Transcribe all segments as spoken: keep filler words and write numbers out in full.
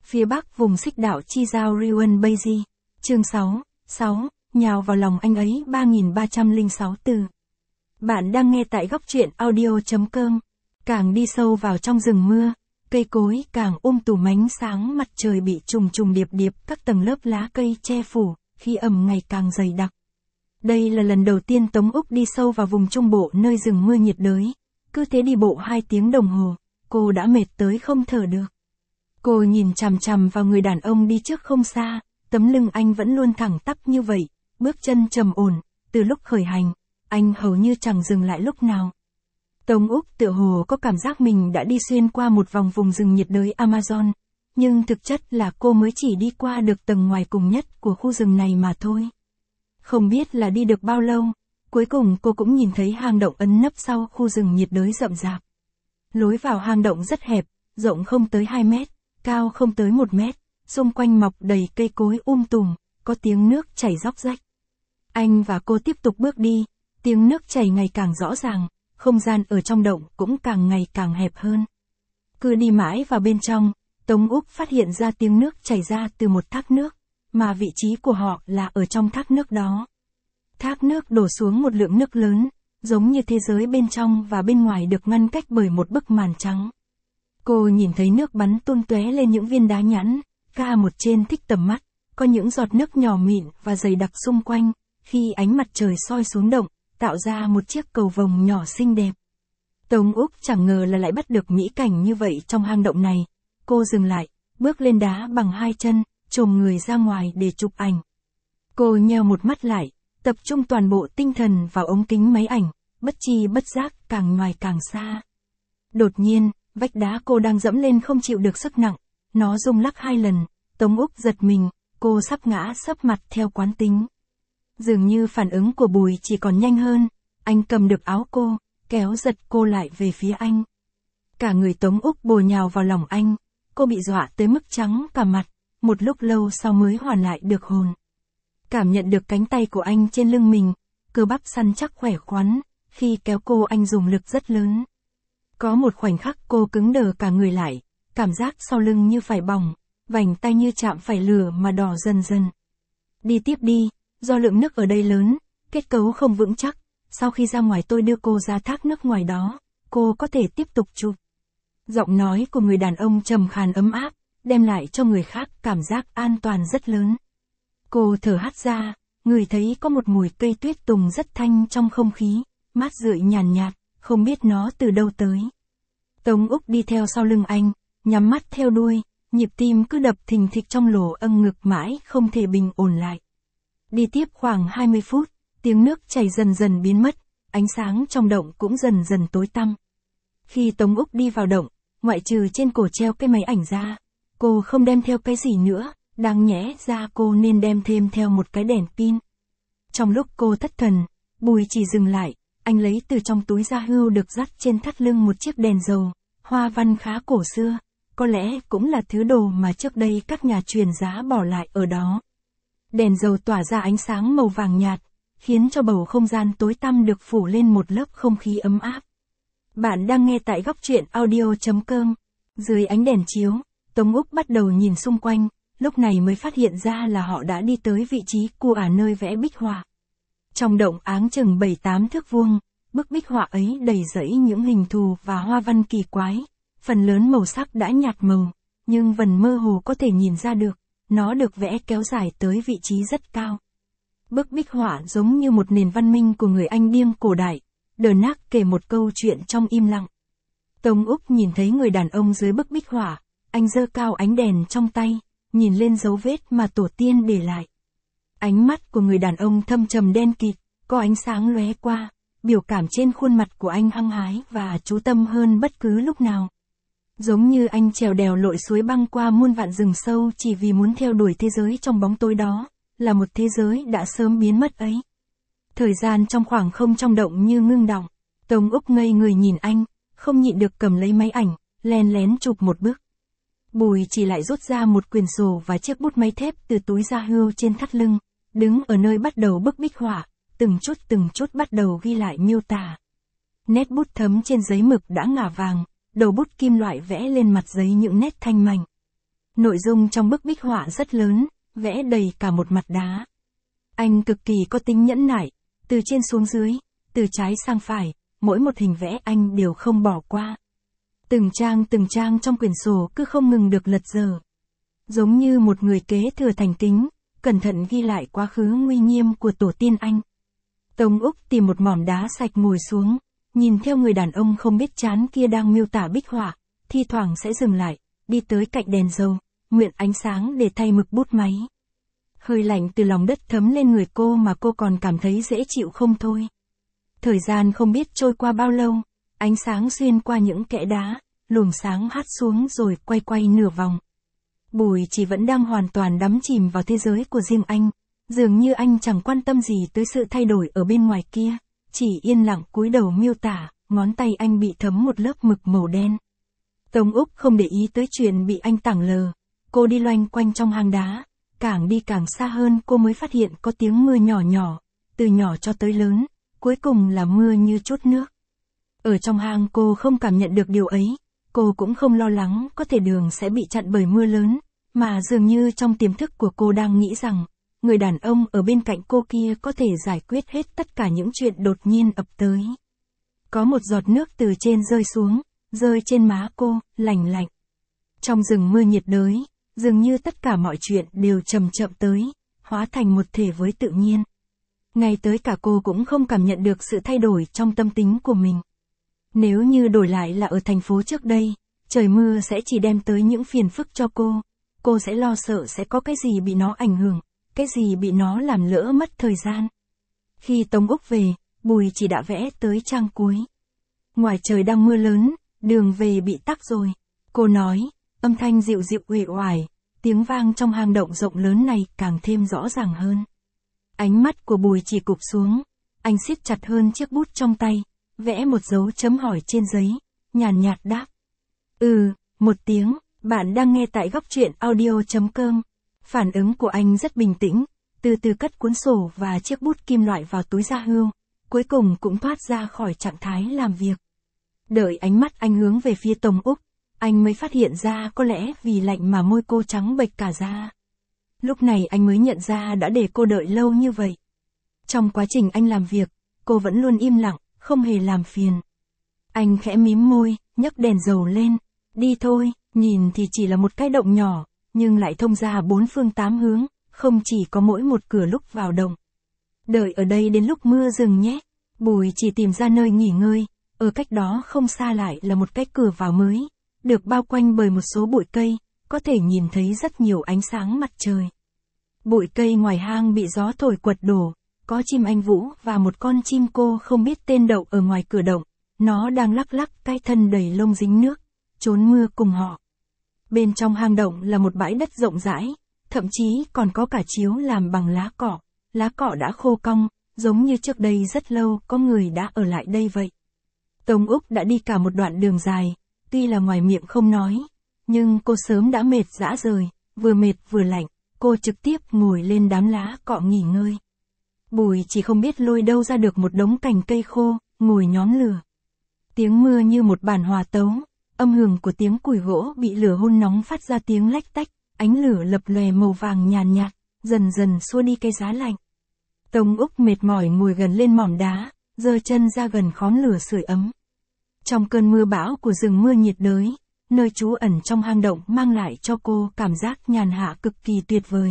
phía bắc vùng xích đạo chi giao Riwan Beiji. Chương sáu, sáu, nhào vào lòng anh ấy ba nghìn ba trăm lẻ sáu từ. Bạn đang nghe tại góc truyện audio chấm com. Càng đi sâu vào trong rừng mưa, cây cối càng um tùm ánh sáng mặt trời bị trùng trùng điệp điệp các tầng lớp lá cây che phủ, khí ẩm ngày càng dày đặc. Đây là lần đầu tiên Tống Úc đi sâu vào vùng Trung Bộ nơi rừng mưa nhiệt đới. Cứ thế đi bộ hai tiếng đồng hồ, cô đã mệt tới không thở được. Cô nhìn chằm chằm vào người đàn ông đi trước không xa, tấm lưng anh vẫn luôn thẳng tắp như vậy, bước chân trầm ổn, từ lúc khởi hành, anh hầu như chẳng dừng lại lúc nào. Tống Úc tựa hồ có cảm giác mình đã đi xuyên qua một vòng vùng rừng nhiệt đới Amazon, nhưng thực chất là cô mới chỉ đi qua được tầng ngoài cùng nhất của khu rừng này mà thôi. Không biết là đi được bao lâu, cuối cùng cô cũng nhìn thấy hang động ẩn nấp sau khu rừng nhiệt đới rậm rạp. Lối vào hang động rất hẹp, rộng không tới hai mét, cao không tới một mét, xung quanh mọc đầy cây cối um tùm, có tiếng nước chảy róc rách. Anh và cô tiếp tục bước đi, tiếng nước chảy ngày càng rõ ràng, không gian ở trong động cũng càng ngày càng hẹp hơn. Cứ đi mãi vào bên trong, Tống Úc phát hiện ra tiếng nước chảy ra từ một thác nước, mà vị trí của họ là ở trong thác nước đó. Thác nước đổ xuống một lượng nước lớn, giống như thế giới bên trong và bên ngoài được ngăn cách bởi một bức màn trắng. Cô nhìn thấy nước bắn tung tóe lên những viên đá nhẵn, ca một trên thích tầm mắt, có những giọt nước nhỏ mịn và dày đặc xung quanh, khi ánh mặt trời soi xuống động, tạo ra một chiếc cầu vồng nhỏ xinh đẹp. Tống Úc chẳng ngờ là lại bắt được mỹ cảnh như vậy trong hang động này. Cô dừng lại, bước lên đá bằng hai chân, chồm người ra ngoài để chụp ảnh. Cô nheo một mắt lại, tập trung toàn bộ tinh thần vào ống kính máy ảnh, bất chi bất giác càng ngoài càng xa. Đột nhiên, vách đá cô đang dẫm lên không chịu được sức nặng, nó rung lắc hai lần, Tống Úc giật mình, cô sắp ngã sấp mặt theo quán tính. Dường như phản ứng của Bùi chỉ còn nhanh hơn, anh cầm được áo cô, kéo giật cô lại về phía anh. Cả người Tống Úc bồi nhào vào lòng anh, cô bị dọa tới mức trắng cả mặt, một lúc lâu sau mới hoàn lại được hồn. Cảm nhận được cánh tay của anh trên lưng mình, cơ bắp săn chắc khỏe khoắn, khi kéo cô anh dùng lực rất lớn. Có một khoảnh khắc cô cứng đờ cả người lại, cảm giác sau lưng như phải bỏng, vành tay như chạm phải lửa mà đỏ dần dần. Đi tiếp đi, do lượng nước ở đây lớn, kết cấu không vững chắc, sau khi ra ngoài tôi đưa cô ra thác nước ngoài đó, cô có thể tiếp tục chụp. Giọng nói của người đàn ông trầm khàn ấm áp, đem lại cho người khác cảm giác an toàn rất lớn. Cô thở hắt ra, ngửi thấy có một mùi cây tuyết tùng rất thanh trong không khí, mát rượi nhàn nhạt, không biết nó từ đâu tới. Tống Úc đi theo sau lưng anh, nhắm mắt theo đuôi, nhịp tim cứ đập thình thịch trong lỗ âng ngực mãi không thể bình ổn lại. Đi tiếp khoảng hai mươi phút, tiếng nước chảy dần dần biến mất, ánh sáng trong động cũng dần dần tối tăm. Khi Tống Úc đi vào động, ngoại trừ trên cổ treo cái máy ảnh ra, cô không đem theo cái gì nữa, đáng nhẽ ra cô nên đem thêm theo một cái đèn pin. Trong lúc cô thất thần, Bùi chỉ dừng lại, anh lấy từ trong túi da hươu được dắt trên thắt lưng một chiếc đèn dầu, hoa văn khá cổ xưa, có lẽ cũng là thứ đồ mà trước đây các nhà truyền giá bỏ lại ở đó. Đèn dầu tỏa ra ánh sáng màu vàng nhạt, khiến cho bầu không gian tối tăm được phủ lên một lớp không khí ấm áp. Bạn đang nghe tại góc truyện audio chấm com. Dưới ánh đèn chiếu, Tống Úc bắt đầu nhìn xung quanh, lúc này mới phát hiện ra là họ đã đi tới vị trí của ả nơi vẽ bích họa. Trong động áng chừng bảy tám thước vuông, bức bích họa ấy đầy rẫy những hình thù và hoa văn kỳ quái, phần lớn màu sắc đã nhạt màu, nhưng vẫn mơ hồ có thể nhìn ra được, nó được vẽ kéo dài tới vị trí rất cao. Bức bích họa giống như một nền văn minh của người Anh điên cổ đại, Đờ Nác kể một câu chuyện trong im lặng. Tống Úc nhìn thấy người đàn ông dưới bức bích họa, anh giơ cao ánh đèn trong tay, nhìn lên dấu vết mà tổ tiên để lại. Ánh mắt của người đàn ông thâm trầm đen kịt, có ánh sáng lóe qua, biểu cảm trên khuôn mặt của anh hăng hái và chú tâm hơn bất cứ lúc nào. Giống như anh trèo đèo lội suối băng qua muôn vạn rừng sâu chỉ vì muốn theo đuổi thế giới trong bóng tối đó, là một thế giới đã sớm biến mất ấy. Thời gian trong khoảng không trong động như ngưng đọng, Tống Úc ngây người nhìn anh, không nhịn được cầm lấy máy ảnh, len lén chụp một bức. Bùi chỉ lại rút ra một quyển sổ và chiếc bút máy thép từ túi da hươu trên thắt lưng, đứng ở nơi bắt đầu bức bích họa, từng chút từng chút bắt đầu ghi lại miêu tả. Nét bút thấm trên giấy mực đã ngả vàng, đầu bút kim loại vẽ lên mặt giấy những nét thanh mảnh. Nội dung trong bức bích họa rất lớn, vẽ đầy cả một mặt đá. Anh cực kỳ có tính nhẫn nại, từ trên xuống dưới, từ trái sang phải, mỗi một hình vẽ anh đều không bỏ qua. Từng trang từng trang trong quyển sổ cứ không ngừng được lật dở. Giống như một người kế thừa thành kính, cẩn thận ghi lại quá khứ nguy nghiêm của tổ tiên anh. Tống Úc tìm một mỏm đá sạch ngồi xuống, nhìn theo người đàn ông không biết chán kia đang miêu tả bích họa, thi thoảng sẽ dừng lại, đi tới cạnh đèn dầu, nguyện ánh sáng để thay mực bút máy. Hơi lạnh từ lòng đất thấm lên người cô mà cô còn cảm thấy dễ chịu không thôi. Thời gian không biết trôi qua bao lâu, ánh sáng xuyên qua những kẽ đá, luồng sáng hắt xuống rồi quay quay nửa vòng. Bùi Chỉ vẫn đang hoàn toàn đắm chìm vào thế giới của riêng anh, dường như anh chẳng quan tâm gì tới sự thay đổi ở bên ngoài kia, chỉ yên lặng cúi đầu miêu tả, ngón tay anh bị thấm một lớp mực màu đen. Tống Úc không để ý tới chuyện bị anh tảng lờ, cô đi loanh quanh trong hang đá, càng đi càng xa hơn cô mới phát hiện có tiếng mưa nhỏ nhỏ, từ nhỏ cho tới lớn, cuối cùng là mưa như chút nước. Ở trong hang cô không cảm nhận được điều ấy, cô cũng không lo lắng có thể đường sẽ bị chặn bởi mưa lớn, mà dường như trong tiềm thức của cô đang nghĩ rằng, người đàn ông ở bên cạnh cô kia có thể giải quyết hết tất cả những chuyện đột nhiên ập tới. Có một giọt nước từ trên rơi xuống, rơi trên má cô, lành lạnh. Trong rừng mưa nhiệt đới, dường như tất cả mọi chuyện đều chậm chậm tới, hóa thành một thể với tự nhiên. Ngay tới cả cô cũng không cảm nhận được sự thay đổi trong tâm tính của mình. Nếu như đổi lại là ở thành phố trước đây, trời mưa sẽ chỉ đem tới những phiền phức cho cô. Cô sẽ lo sợ sẽ có cái gì bị nó ảnh hưởng, cái gì bị nó làm lỡ mất thời gian. Khi Tống Úc về, Bùi Chỉ đã vẽ tới trang cuối. Ngoài trời đang mưa lớn, đường về bị tắc rồi. Cô nói, âm thanh dịu dịu uể oải, tiếng vang trong hang động rộng lớn này càng thêm rõ ràng hơn. Ánh mắt của Bùi Chỉ cụp xuống, anh siết chặt hơn chiếc bút trong tay, vẽ một dấu chấm hỏi trên giấy, nhàn nhạt đáp. Ừ, một tiếng, bạn đang nghe tại góc truyện audio chấm com. Phản ứng của anh rất bình tĩnh, từ từ cất cuốn sổ và chiếc bút kim loại vào túi da hươu, cuối cùng cũng thoát ra khỏi trạng thái làm việc. Đợi ánh mắt anh hướng về phía Tống Úc, anh mới phát hiện ra có lẽ vì lạnh mà môi cô trắng bệch cả da. Lúc này anh mới nhận ra đã để cô đợi lâu như vậy. Trong quá trình anh làm việc, cô vẫn luôn im lặng, không hề làm phiền. Anh khẽ mím môi, nhấc đèn dầu lên, đi thôi, nhìn thì chỉ là một cái động nhỏ, nhưng lại thông ra bốn phương tám hướng, không chỉ có mỗi một cửa lúc vào động. Đợi ở đây đến lúc mưa dừng nhé. Bùi Chỉ tìm ra nơi nghỉ ngơi, ở cách đó không xa lại là một cái cửa vào mới, được bao quanh bởi một số bụi cây, có thể nhìn thấy rất nhiều ánh sáng mặt trời. Bụi cây ngoài hang bị gió thổi quật đổ, có chim anh vũ và một con chim cô không biết tên đậu ở ngoài cửa động, nó đang lắc lắc cái thân đầy lông dính nước, trốn mưa cùng họ. Bên trong hang động là một bãi đất rộng rãi, thậm chí còn có cả chiếu làm bằng lá cỏ, lá cỏ đã khô cong, giống như trước đây rất lâu có người đã ở lại đây vậy. Tống Úc đã đi cả một đoạn đường dài, tuy là ngoài miệng không nói, nhưng cô sớm đã mệt rã rời, vừa mệt vừa lạnh, cô trực tiếp ngồi lên đám lá cọ nghỉ ngơi. Bùi Chỉ không biết lôi đâu ra được một đống cành cây khô, ngồi nhóm lửa. Tiếng mưa như một bản hòa tấu, âm hưởng của tiếng củi gỗ bị lửa hun nóng phát ra tiếng lách tách, ánh lửa lập lòe màu vàng nhàn nhạt, dần dần xua đi cái giá lạnh. Tống Úc mệt mỏi ngồi gần lên mỏm đá, giơ chân ra gần khóm lửa sưởi ấm. Trong cơn mưa bão của rừng mưa nhiệt đới, nơi trú ẩn trong hang động mang lại cho cô cảm giác nhàn hạ cực kỳ tuyệt vời.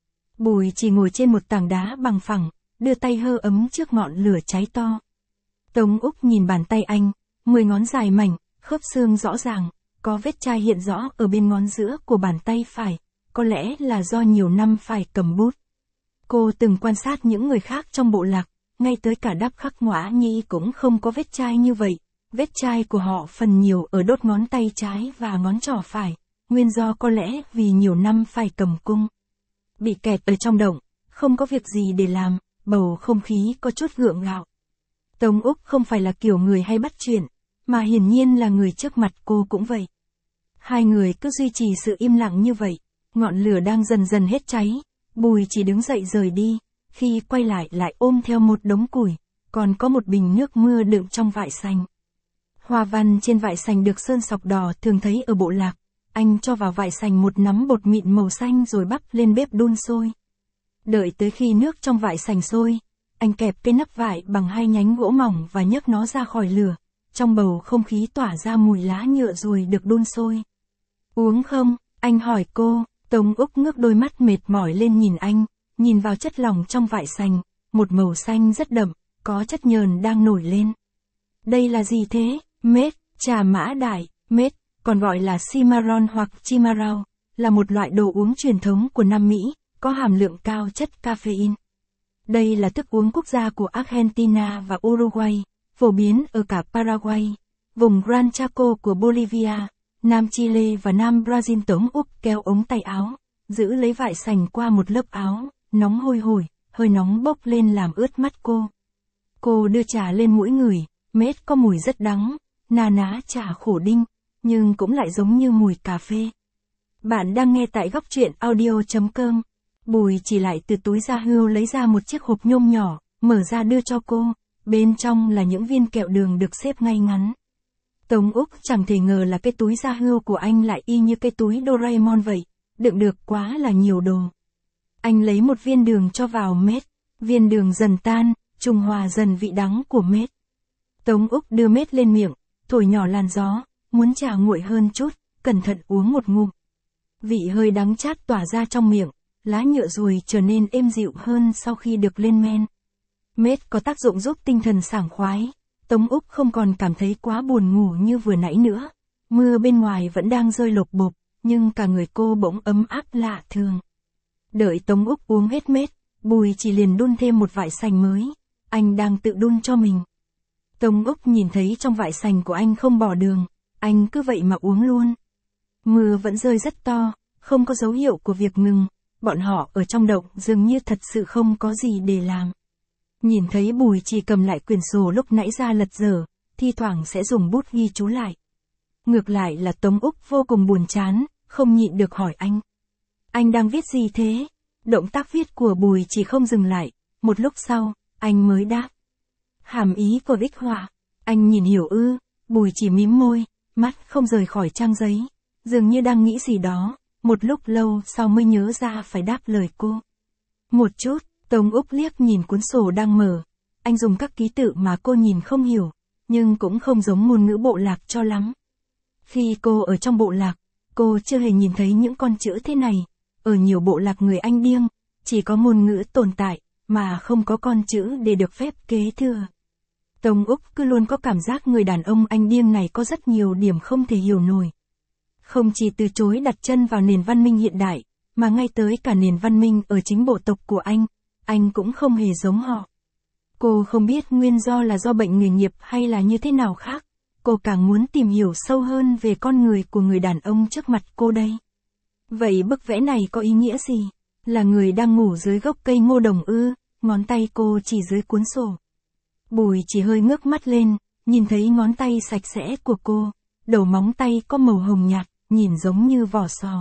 Bùi Chỉ ngồi trên một tảng đá bằng phẳng, đưa tay hơ ấm trước ngọn lửa cháy to. Tống Úc nhìn bàn tay anh, mười ngón dài mảnh, khớp xương rõ ràng, có vết chai hiện rõ ở bên ngón giữa của bàn tay phải, có lẽ là do nhiều năm phải cầm bút. Cô từng quan sát những người khác trong bộ lạc, ngay tới cả Đáp Khắc Ngoã Nhi cũng không có vết chai như vậy. Vết chai của họ phần nhiều ở đốt ngón tay trái và ngón trỏ phải, nguyên do có lẽ vì nhiều năm phải cầm cung. Bị kẹt ở trong động, không có việc gì để làm, bầu không khí có chút gượng gạo. Tống Úc không phải là kiểu người hay bắt chuyện, mà hiển nhiên là người trước mặt cô cũng vậy. Hai người cứ duy trì sự im lặng như vậy, ngọn lửa đang dần dần hết cháy, Bùi Chỉ đứng dậy rời đi, khi quay lại lại ôm theo một đống củi, còn có một bình nước mưa đựng trong vại sành. Hoa văn trên vại sành được sơn sọc đỏ thường thấy ở bộ lạc, anh cho vào vại sành một nắm bột mịn màu xanh rồi bắc lên bếp đun sôi. Đợi tới khi nước trong vại sành sôi, anh kẹp cái nắp vại bằng hai nhánh gỗ mỏng và nhấc nó ra khỏi lửa, trong bầu không khí tỏa ra mùi lá nhựa rồi được đun sôi. Uống không? Anh hỏi cô. Tống Úc ngước đôi mắt mệt mỏi lên nhìn anh, nhìn vào chất lỏng trong vại sành, một màu xanh rất đậm, có chất nhờn đang nổi lên. Đây là gì thế? Mết, trà mã đại, mết, còn gọi là cimarron hoặc chimarrao, là một loại đồ uống truyền thống của Nam Mỹ, có hàm lượng cao chất caffeine. Đây là thức uống quốc gia của Argentina và Uruguay, phổ biến ở cả Paraguay, vùng Gran Chaco của Bolivia, Nam Chile và Nam Brazil. Tống Úc kéo ống tay áo, giữ lấy vại sành qua một lớp áo, nóng hôi hổi, hơi nóng bốc lên làm ướt mắt cô. Cô đưa trà lên mũi ngửi, mết có mùi rất đắng, na ná trà khổ đinh, nhưng cũng lại giống như mùi cà phê. Bạn đang nghe tại góc truyện audio.com. Bùi chỉ lại từ túi da hươu lấy ra một chiếc hộp nhôm nhỏ, mở ra đưa cho cô, bên trong là những viên kẹo đường được xếp ngay ngắn. Tống Úc chẳng thể ngờ là cái túi da hươu của anh lại y như cái túi Doraemon vậy, đựng được quá là nhiều đồ. Anh lấy một viên đường cho vào mết, viên đường dần tan, trung hòa dần vị đắng của mết. Tống Úc đưa mết lên miệng, thổi nhỏ làn gió, muốn trà nguội hơn chút, cẩn thận uống một ngụm. Vị hơi đắng chát tỏa ra trong miệng, lá nhựa ruồi trở nên êm dịu hơn sau khi được lên men. Mết có tác dụng giúp tinh thần sảng khoái, Tống Úc không còn cảm thấy quá buồn ngủ như vừa nãy nữa. Mưa bên ngoài vẫn đang rơi lộp bộp, nhưng cả người cô bỗng ấm áp lạ thường. Đợi Tống Úc uống hết mết, Bùi chỉ liền đun thêm một vại sành mới, anh đang tự đun cho mình. Tống Úc nhìn thấy trong vại sành của anh không bỏ đường, anh cứ vậy mà uống luôn. Mưa vẫn rơi rất to, không có dấu hiệu của việc ngừng, bọn họ ở trong động dường như thật sự không có gì để làm. Nhìn thấy Bùi chỉ cầm lại quyển sổ lúc nãy ra lật dở, thi thoảng sẽ dùng bút ghi chú lại. Ngược lại là Tống Úc vô cùng buồn chán, không nhịn được hỏi anh. Anh đang viết gì thế? Động tác viết của Bùi chỉ không dừng lại, một lúc sau, anh mới đáp. Hàm ý của bích họa. Anh nhìn hiểu ư? Bùi chỉ mím môi, mắt không rời khỏi trang giấy, dường như đang nghĩ gì đó, một lúc lâu sau mới nhớ ra phải đáp lời cô. Một chút, Tống Úc liếc nhìn cuốn sổ đang mở, anh dùng các ký tự mà cô nhìn không hiểu, nhưng cũng không giống ngôn ngữ bộ lạc cho lắm. Khi cô ở trong bộ lạc, cô chưa hề nhìn thấy những con chữ thế này, ở nhiều bộ lạc người Anh Điêng, chỉ có ngôn ngữ tồn tại, mà không có con chữ để được phép kế thừa. Tống Úc cứ luôn có cảm giác người đàn ông Anh Điêng này có rất nhiều điểm không thể hiểu nổi. Không chỉ từ chối đặt chân vào nền văn minh hiện đại, mà ngay tới cả nền văn minh ở chính bộ tộc của anh, anh cũng không hề giống họ. Cô không biết nguyên do là do bệnh nghề nghiệp hay là như thế nào khác, cô càng muốn tìm hiểu sâu hơn về con người của người đàn ông trước mặt cô đây. Vậy bức vẽ này có ý nghĩa gì? Là người đang ngủ dưới gốc cây ngô đồng ư? Ngón tay cô chỉ dưới cuốn sổ. Bùi chỉ hơi ngước mắt lên, nhìn thấy ngón tay sạch sẽ của cô, đầu móng tay có màu hồng nhạt, nhìn giống như vỏ sò.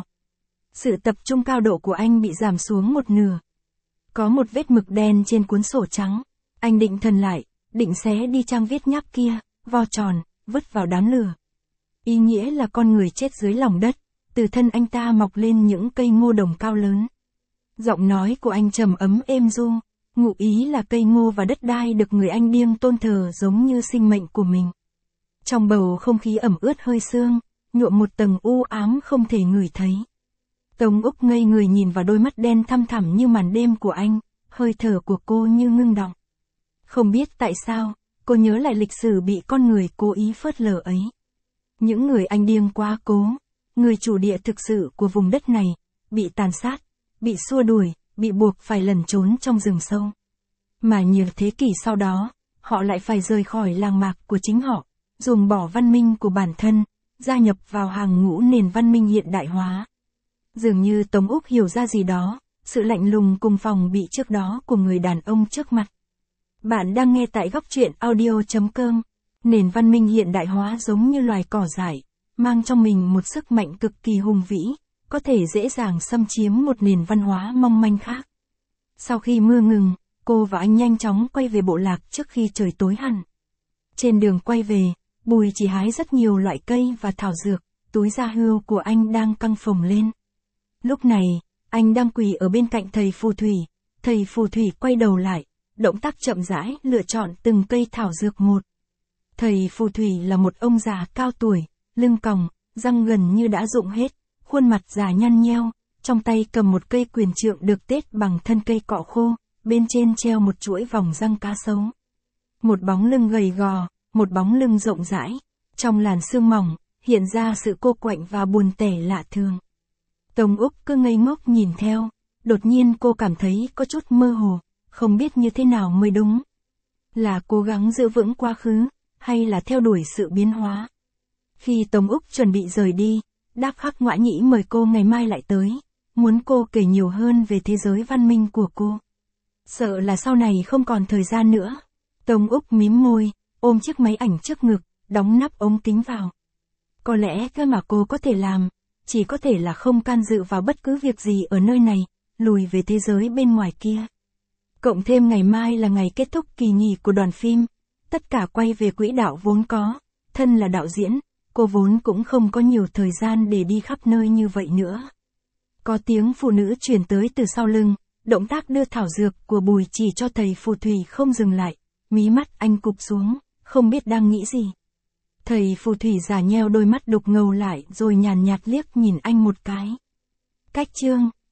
Sự tập trung cao độ của anh bị giảm xuống một nửa. Có một vết mực đen trên cuốn sổ trắng, anh định thần lại, định xé đi trang viết nháp kia, vo tròn, vứt vào đám lửa. Ý nghĩa là con người chết dưới lòng đất, từ thân anh ta mọc lên những cây ngô đồng cao lớn. Giọng nói của anh trầm ấm êm ru, ngụ ý là cây ngô và đất đai được người Anh Điêng tôn thờ giống như sinh mệnh của mình. Trong bầu không khí ẩm ướt hơi sương, nhuộm một tầng u ám không thể ngửi thấy. Tống Úc ngây người nhìn vào đôi mắt đen thăm thẳm như màn đêm của anh, hơi thở của cô như ngưng đọng. Không biết tại sao, cô nhớ lại lịch sử bị con người cố ý phớt lờ ấy. Những người Anh Điêng quá cố, người chủ địa thực sự của vùng đất này, bị tàn sát, bị xua đuổi, bị buộc phải lẩn trốn trong rừng sâu. Mà nhiều thế kỷ sau đó, họ lại phải rời khỏi làng mạc của chính họ, dùng bỏ văn minh của bản thân, gia nhập vào hàng ngũ nền văn minh hiện đại hóa. Dường như Tống Úc hiểu ra gì đó, sự lạnh lùng cùng phòng bị trước đó của người đàn ông trước mặt. Bạn đang nghe tại góc truyện audio.com. Nền văn minh hiện đại hóa giống như loài cỏ dại, mang trong mình một sức mạnh cực kỳ hùng vĩ, có thể dễ dàng xâm chiếm một nền văn hóa mong manh khác. Sau khi mưa ngừng, cô và anh nhanh chóng quay về bộ lạc trước khi trời tối hẳn. Trên đường quay về, Bùi chỉ hái rất nhiều loại cây và thảo dược, túi da hươu của anh đang căng phồng lên. Lúc này, anh đang quỳ ở bên cạnh thầy phù thủy. Thầy phù thủy quay đầu lại, động tác chậm rãi lựa chọn từng cây thảo dược một. Thầy phù thủy là một ông già cao tuổi, lưng còng, răng gần như đã rụng hết, khuôn mặt già nhăn nheo, trong tay cầm một cây quyền trượng được tết bằng thân cây cọ khô, bên trên treo một chuỗi vòng răng cá sấu. Một bóng lưng gầy gò, một bóng lưng rộng rãi, trong làn sương mỏng, hiện ra sự cô quạnh và buồn tẻ lạ thường. Tống Úc cứ ngây ngốc nhìn theo, đột nhiên cô cảm thấy có chút mơ hồ, không biết như thế nào mới đúng. Là cố gắng giữ vững quá khứ, hay là theo đuổi sự biến hóa. Khi Tống Úc chuẩn bị rời đi, Đáp Khắc Ngoã Nhĩ mời cô ngày mai lại tới, muốn cô kể nhiều hơn về thế giới văn minh của cô. Sợ là sau này không còn thời gian nữa. Tống Úc mím môi, ôm chiếc máy ảnh trước ngực, đóng nắp ống kính vào. Có lẽ cái mà cô có thể làm, chỉ có thể là không can dự vào bất cứ việc gì ở nơi này, lùi về thế giới bên ngoài kia. Cộng thêm ngày mai là ngày kết thúc kỳ nghỉ của đoàn phim, tất cả quay về quỹ đạo vốn có, thân là đạo diễn, cô vốn cũng không có nhiều thời gian để đi khắp nơi như vậy nữa. Có tiếng phụ nữ truyền tới từ sau lưng, động tác đưa thảo dược của Bùi Chỉ cho thầy phù thủy không dừng lại, mí mắt anh cụp xuống, không biết đang nghĩ gì. Thầy phù thủy giả nheo đôi mắt đục ngầu lại rồi nhàn nhạt liếc nhìn anh một cái. Cách chương